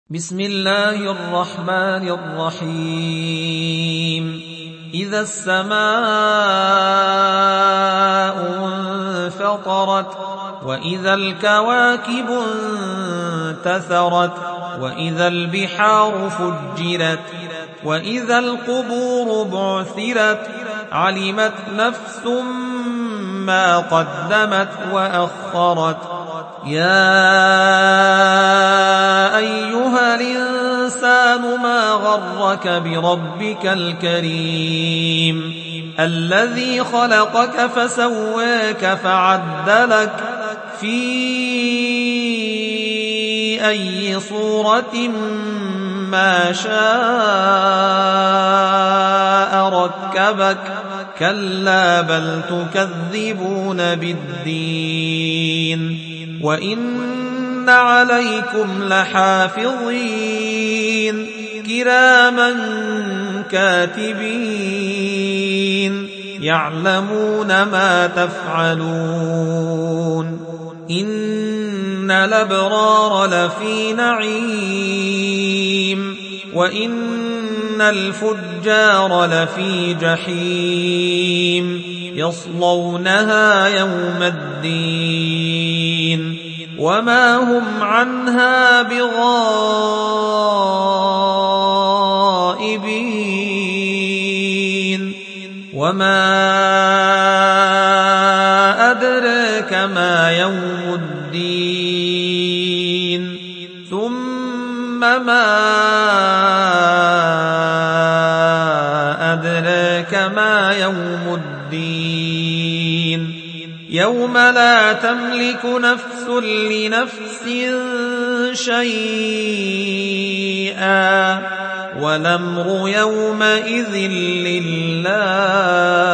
بسم الله الرحمن الرحيم إذا السماء انفطرت وإذا الكواكب انتثرت وإذا البحار فجرت وإذا القبور بعثرت علمت نفس ما قدمت وأخرت يا أيها الإنسان ما غرك بربك الكريم الذي خلقك فسواك فعدلك في أي صورة ما شاء ركبك كلا بل تكذبون بالدين وإن عليكم لحافظين كراما كاتبين يعلمون ما تفعلون إن الأبرار لفي نعيم وإن الفجار لفي جحيم يصلونها يوم الدين وما هم عنها بغائبين وما أدراك ما يوم الدين ثم ما أدراك ما يوم الدين يوم لا تملك نفس لنفس شيئا والأمر يومئذ لله